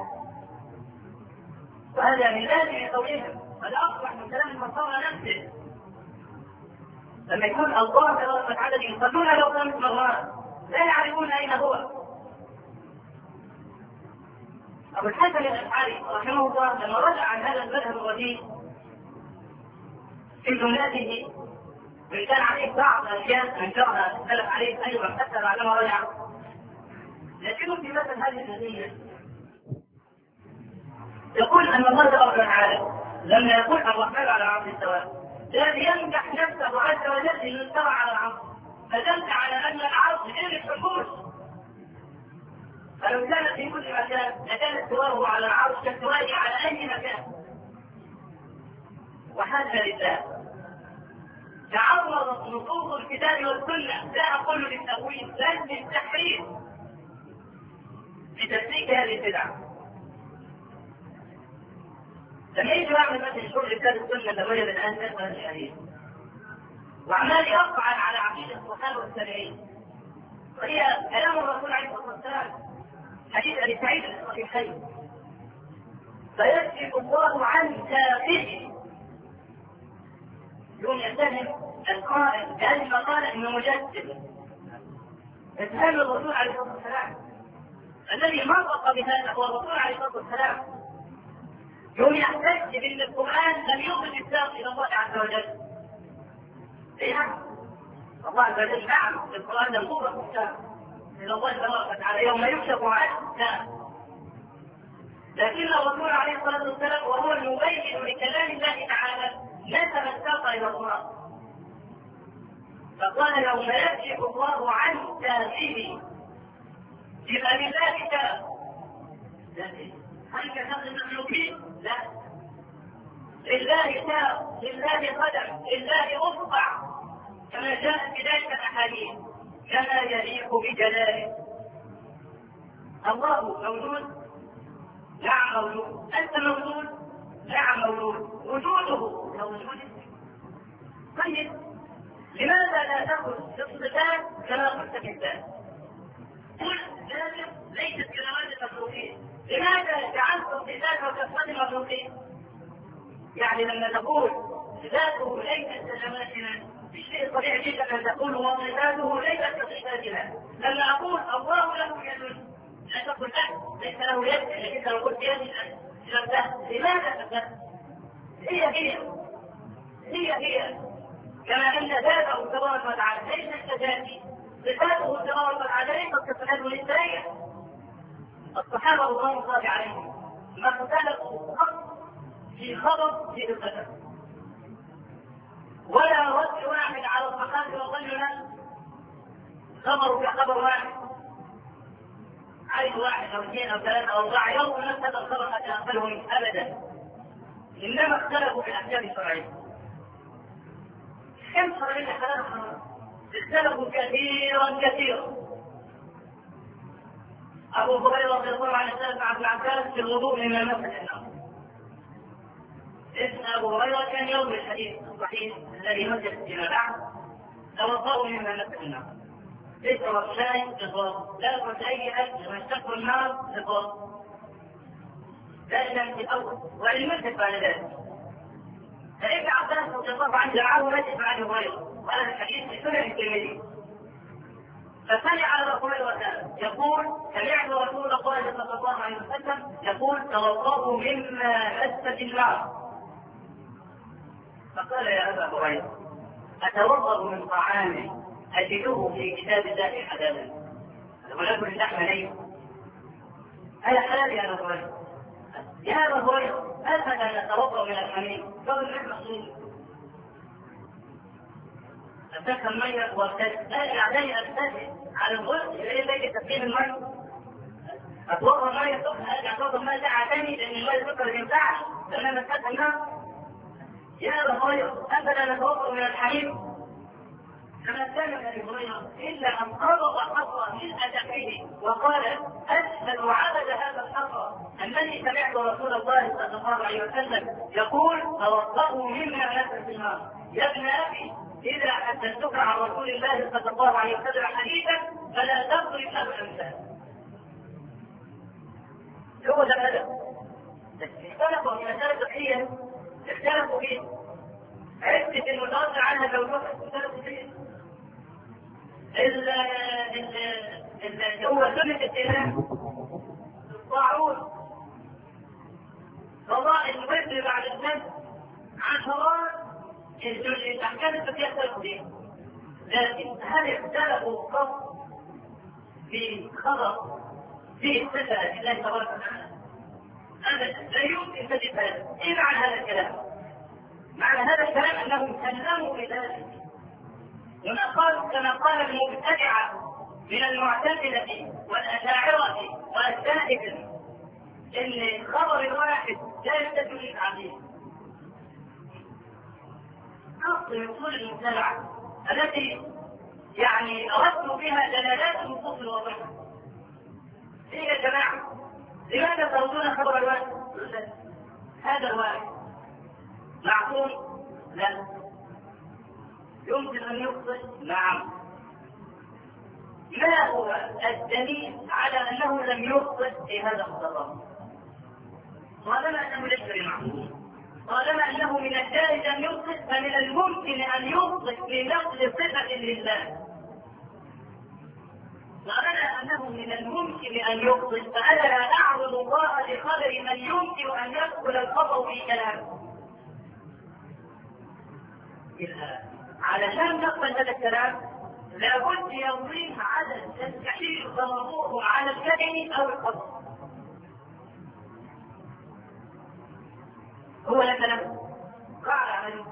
وهذا من لازم قولهم. هذا أصبح من كلام النصارى نفسه. لما يكون الله تبارك وتعالى يصلون لو خمس مرات لا يعرفون أين هو. أبو الحسن الأشعري رحمه الله لما رجع عن هذا المذهب الرديء في جملته وإن كان عليه بعض الأشياء أنكرها السلف عليه أيضا حتى بعدما رجع، لكنه في مثل هذه النتيجة يقول أن الله تبارك وتعالى لما يقول الرحمن على العرش استوى الذي يمدح نفسه عز وجل أنه استوى على العرش، فدل على أن العرش غير الحكوش. فلو كانت في كل مكان لكان استواه على العرش كاستوائه على أي مكان. وحاشا لله تعرضت نصوص الكتاب والسنة، لا أقول للتأويل بل للتحريف لتسليك هذه البدعة. لما يجي واحد مثل يشوف كتاب السنة تبين الآن تسمى الحديث وعمال يفعل على عقيدة الصحابة والتابعين، وهي كلام الرسول عليه الصلاة والسلام حديث أبي سعيد الصحيحين فيكشف الله عن ساقه. يوم يتهم القائل كأنما قال إنه مجسد، يتهم الرسول عليه الصلاة والسلام الذي نطق بهذا هو الرسول عليه الصلاة والسلام. يوم يحتج بأن القرآن لم يضف الساق إلى الله عز وجل. إيه نعم الله عز وجل نعم القرآن لم يضف الساق إلى الله تبارك وتعالى يوم يكشف عنه الساق، لكن الرسول عليه الصلاة والسلام وهو المبين لكلام الله تعالى نسب الساق إلى الله، فقال يوم يكشف الله عن ساقه يبقى لله ساق. هل كسر المخلوقين؟ لا، لله ساق، لله قدم، لله اصبع كما جاءت في ذلك الاحاديث. كما يليق بجلاله. الله موجود؟ نعم موجود. أنت موجود؟ نعم موجود. وجوده كوجودك. طيب لماذا لا تأخذ الصفات كما قلت في الذات؟ قل ذات ليست كلمات المخلوقين، لماذا جعلتم صفات وصفات المخلوقين؟ يعني لما تقول ذاته ليست كلماتنا الشيء طبيعي جدا ان تقول وصفاته ليست كصفاتنا. لما اقول الله له يد لا تقل لا ليس له يد، لكن لو قلت يد لماذا تفهم؟ هي هي هي هي كما ان ذاته تبارك وتعالى ليست كذاتي، صفاته تبارك وتعالى ليست كصفاته الانسانيه. الصحابه رضوان الله عليهم ما اختلفوا في خبر في القدر، ولا رد واحد على الصحابه وظنوا خبر كخبر واحد، عايز واحد او اثنين او ثلاثه او اربعه يوم نفس هذا الخبر قد يقبلهم ابدا، انما اختلفوا في الاحكام الشرعيه. كم شرعيه خلقها؟ اختلفوا كثيرا كثيرا. ابو هريره رضي الله عنه سال عن ابن عباس في الوضوء مما مسح النار. اسم ابو هريره كان يوم الحديث الصحيح الذي مسح فيما بعد توضأوا مما مسح النار. اشرب شاي اطلاق، لا تاكل اي اكل واشتق النار اطلاق، لا في الاول ولمسك بعد ذلك. فابن عباس رضي الله عنه دعاه مسح عن ابو هريره، وهذا الحديث في سنن الترمذي. فسمع ابو هريره يقول سمعت رسول الله صلى الله عليه وسلم يقول توضأوا مما مست النار. فقال يا ابا هريره اتوضأ من طعام أجده في كتاب الله حلالا ولكن اللحم ليس هذا حلال يا أبا هريرة. يا أبا هريرة أفلا نتوضأ من الحميم؟ قال اللحم مخصوص أتذكر المية وارتد لا يعني أرتد على الغسل إلى ذلك تسخين المية أتوضأ المية الصبح أرجع أتوضأ المية ساعة ثانية لأن المية السكر ما ينفعش لأنها مسكت النار. يا أبا هريرة أفلا نتوضأ من الحميم؟ فما كان من ابي هريره الا ان قبض حصى من ادفه وقال اشهد عبد هذا الحصى انني سمعت رسول الله صلى الله عليه وسلم يقول توضأوا مما نزل في النار. يا ابن ابي اذا حدثتك عن رسول الله صلى الله عليه وسلم حديثا فلا تضرب له الامثال. هو ده الادب. اختلفوا في مساله فقهيه اختلفوا فيه عدة المتوسع عنها زوجها اختلفوا فيه ال ال هو سنة الإله الطاعون قضاء المثل بعد الناس عشرات الأحكام التي يختلف فيها. لكن هل اختلفوا قط في خبر في صفة الله تبارك وتعالى؟ أبدا لا يمكن تجد هذا. إيه معنى هذا الكلام؟ معنى هذا الكلام أنهم سلموا بذلك وما قالوا كما قال المبتدعة من المعتزلة والأشاعرة والسائقة إن خبر الواحد لا يستدل للعقيدة. أصل أصول المبتدعة التي يعني أردت بها دلالات النصوص الواضحة. إيه يا جماعة؟ لماذا تردون خبر الواحد؟ هذا الواحد معقول؟ لا. يمكن أن يخطئ؟ نعم. ما هو الدليل على أنه لم يخطئ في هذا الخطأ؟ طالما أنه ليس بمعقول، طالما أنه من الجائز أن يخطئ فمن الممكن أن يخطئ في نقل صفة لله. طالما أنه من الممكن أن يخطئ فأنا لا أعبد الله بقدر من يمكن أن يدخل الخطأ في كلامه. علشان نقبل هذا الكلام لابد يضيف عدد تستحيل ضربوه على الكلم او القصد. هو لا كلام قال عليه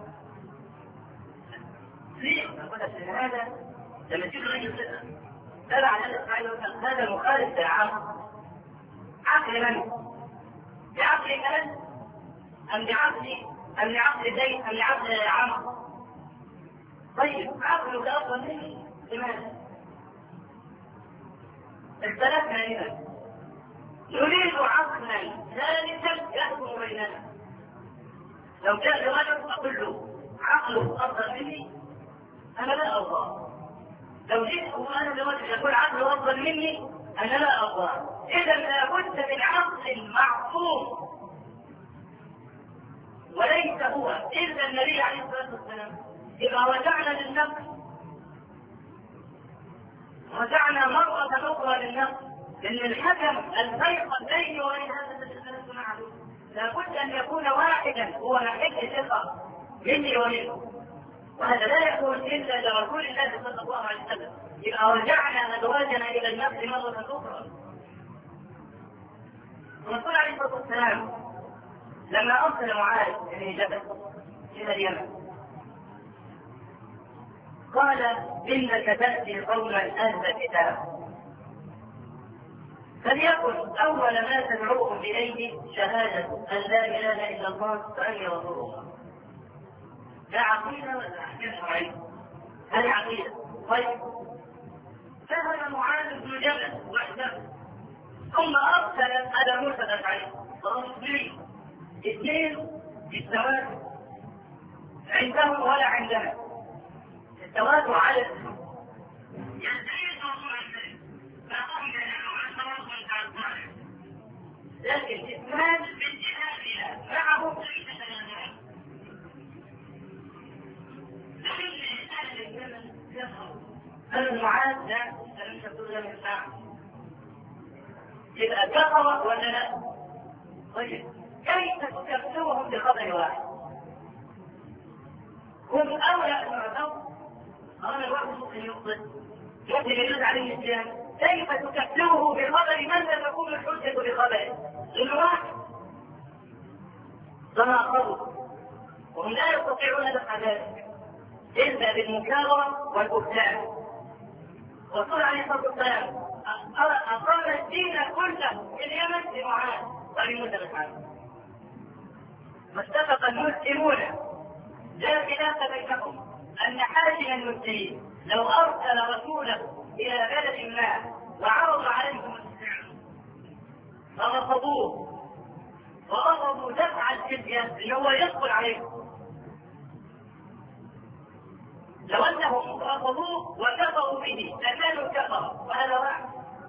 ليه نقول هذا لما تجيب رجل صدق تبع هذا مخالف للعقل. عقل من؟ بعقل كلام ام بعقل ام لعقل زيد ام لعقل عمرو؟ طيب عقله ده اصلا ليش؟ لماذا؟ اختلفنا إذا نريد عقلا ثالثا يحكم بيننا. لو جاء رجل أقول له عقله أفضل مني أنا لا أرضى. لو جئت وأنا لرجل يقول عقله أفضل مني أنا لا أرضى. إذا لابد من عقل معصوم وليس هو إلا النبي عليه الصلاة والسلام. إذا رجعنا للنفس رجعنا مرة أخرى للنفس، لأن الحكم الفيصل بيني وبين هذا الذي اختلفت معه لابد أن يكون واحدا هو محل ثقة مني ومنه، وهذا لا يكون إلا لرسول الله صلى الله عليه وسلم. إذا رجعنا أزواجنا إلى النفس مرة أخرى. الرسول عليه الصلاة والسلام لما أرسل معاذ بن جبل إلى اليمن قال إنك تأتي قوما أهل كتاب فليكن أول ما تدعوهم إليه شهادة أن لا إله إلا الله وأني رسول الله. لا عقيدة ولا أحكام شرعية، هذه عقيدة. طيب فهم معاذ بن جبل وحده ثم أرسل على موسى الأشعري رسولين اثنين بالسواد عندهم ولا عندنا. السواد على السواد لكن اثنان بانتهائها معه ليس تنازعا. هل معاذ لا لم تكن له الساعة إذا كفر ولا لا؟ طيب كيف تكفرهم بخبر واحد؟ هم أولى أن يعتوا أولا الواحد ممكن يقصد ممكن يجوز عليه السلام. كيف تكفره بخبر من لا تكون الحجة بخبره؟ الواحد تناقضوا وهم لا يستطيعون دفع ذلك إلا بالمكابرة والبهتان. الرسول عليه الصلاة والسلام أقام الدين كله في اليمن لمعاذ ولموسى الأشعري. واتفق المسلمون لا خلاف بينهم أن حاكم المسلمين لو أرسل رسوله إلى بلد ما وعرض عليهم الإسلام فرفضوه ورفضوا دفع الجزية اللي هو يدخل عليهم، لو أنهم رفضوه وكفروا به لكانوا كفروا وهذا واحد.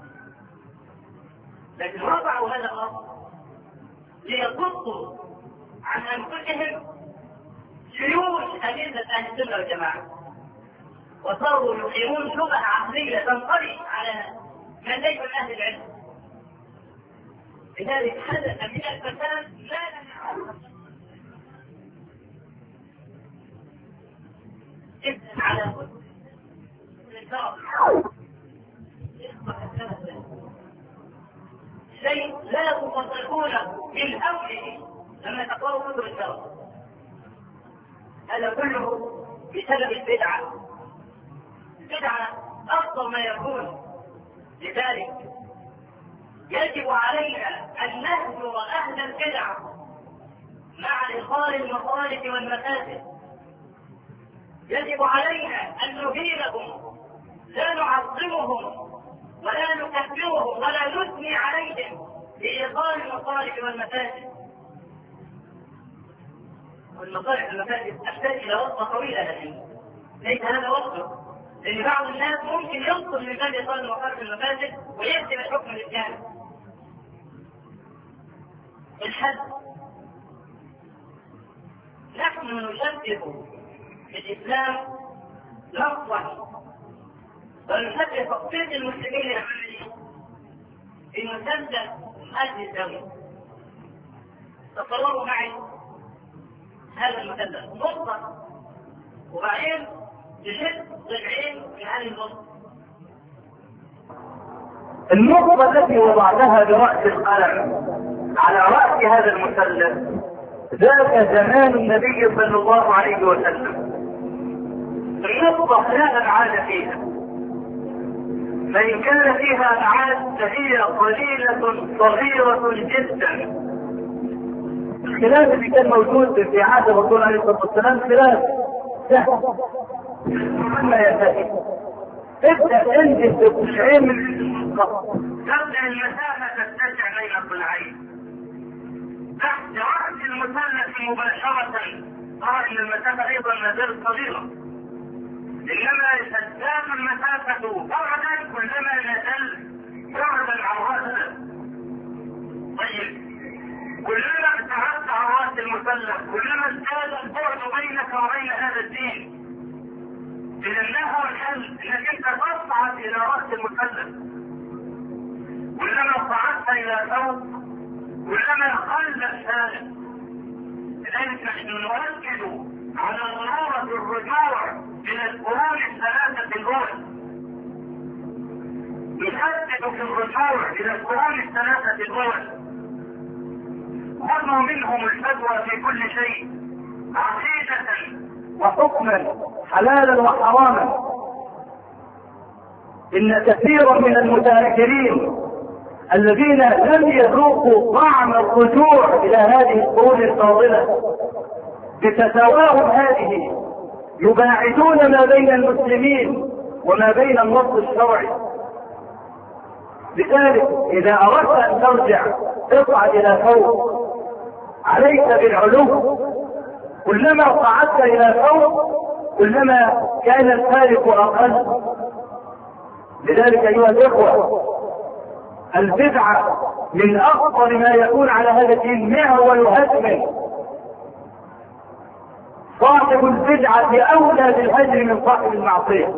لكن رفعوا هذا الأمر ليصدوا عن أنفسهم جيوش أدلة أهل السنة والجماعة وصاروا يقيمون شبهة عقلية تنطلي على من ليس من أهل العلم. لذلك حدث من الفساد لا لم يعرف على شيء لا تصدقونه من أوله لما تقرأوا كتب الشرع. هذا كله بسبب البدعة. البدعة أفضل ما يكون. لذلك يجب علينا أن نهجر أهل البدعة مع إخال المصالح والمفاسد. يجب علينا أن نهينهم لا نعظمهم ولا نكبرهم ولا نثني عليهم بإخال المصالح والمفاسد. والمصالح والمفاسد تحتاج إلى وصفة طويلة لكن ليس هذا وصفه، لأن بعض الناس ممكن ينقل من باب إخال المصالح والمفاسد ويأتي بالحكم الإسلامي. الحد نحن نشبه الإسلام لفظا ونشبه تقسيم المسلمين العمليين بمثلث حد الزاوية. تصوروا معي هذا المثلث نقطة وبعدين تشد ضلعين في هذه النقطة. النقطة التي وضعتها برأس القلم على رأس هذا المثلث ذاك زمان النبي صلى الله عليه وسلم. النقطة لا أبعاد فيها، فإن كان فيها أبعاد فهي قليلة صغيرة جدا. الخلاف اللي كان موجود في عهد الرسول عليه الصلاة والسلام خلاف سهل مما ينتهي. ابدأ انجز بشيء من دقة. تبدأ المسافة تتسع بين الضلعين تحت رأس المثلث مباشرة. ترى ان المسافة ايضا ما زالت صغيرة، انما تزداد المسافة بعدا كلما نزل بعدا عن رأسه. طيب كلما ابتعدت عن رأس المثلث كلما ازداد البعد بينك وبين هذا الدين. إذا له الحل انك انت تصعد الى رأس المثلث. كلما صعدت الى فوق كلما قل الثالث. لذلك نحن نؤكد على ضرورة الرجوع الى القرون الثلاثة الاولى. نحدد في الرجوع الى القرون الثلاثة الاولى. خذوا منهم الفتوى في كل شيء عقيدة وحكما حلالا وحراما. إن كثيرا من المتأخرين الذين لم يذوقوا طعم الرجوع إلى هذه القرون الفاضلة بفتاواهم هذه يباعدون ما بين المسلمين وما بين النص الشرعي. لذلك إذا أردت أن ترجع تصعد إلى فوق عليك بالعلو. كلما صعدت إلى فوق كلما كان الفارق أقل. لذلك أيها الإخوة البدعة من أخطر ما يكون على هذا الدين معه ويهدم. صاحب البدعة أولى بالهجر من صاحب المعصية.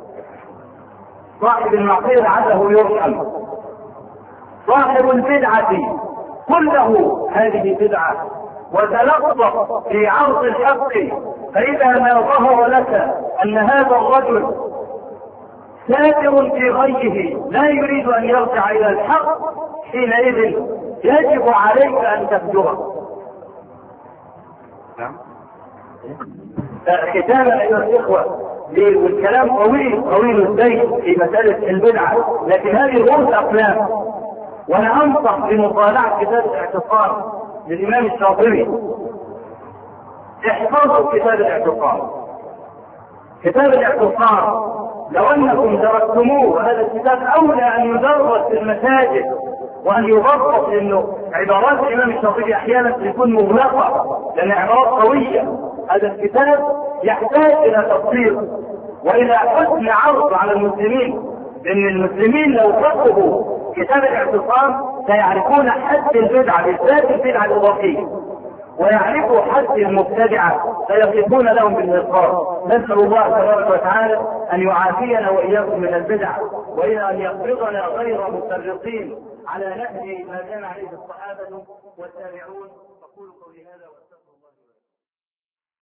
صاحب المعصية لعله يرحم. صاحب البدعة كله هذه بدعة وتلطف في عرض الحق. فإذا ما ظهر لك أن هذا الرجل ساتر في غيه لا يريد أن يرجع إلى الحق حينئذ يجب عليك أن تفجره. ختاما أيها الإخوة والكلام طويل طويل الزيت في مسألة البدعة، لكن هذه رؤوس أقلام. وأنا أنصح بمطالعة كتاب الاعتصام للإمام الشاطبي. احفظوا كتاب الاعتصام. كتاب الاعتصام لو أنكم درستموه، وهذا الكتاب أولى أن يدرس في المساجد وأن يضبط، لأنه عبارات الإمام الشاطبي أحيانا تكون مغلقة لأن عبارات قوية. هذا الكتاب يحتاج إلى تفصيل وإلى حسن عرض على المسلمين، لأن المسلمين لو فقهوا كتاب الاعتصام سيعرفون حد البدعة بالذات البدعة الإضافية، ويعرفوا حد المبتدعة فيقفون لهم بالنصار. نسأل الله تبارك وتعالى أن يعافينا وإياكم من البدع، وإلى أن يقبضنا غير مفرطين على نهج ما كان عليه الصحابة والتابعون. أقول قولي هذا واستغفر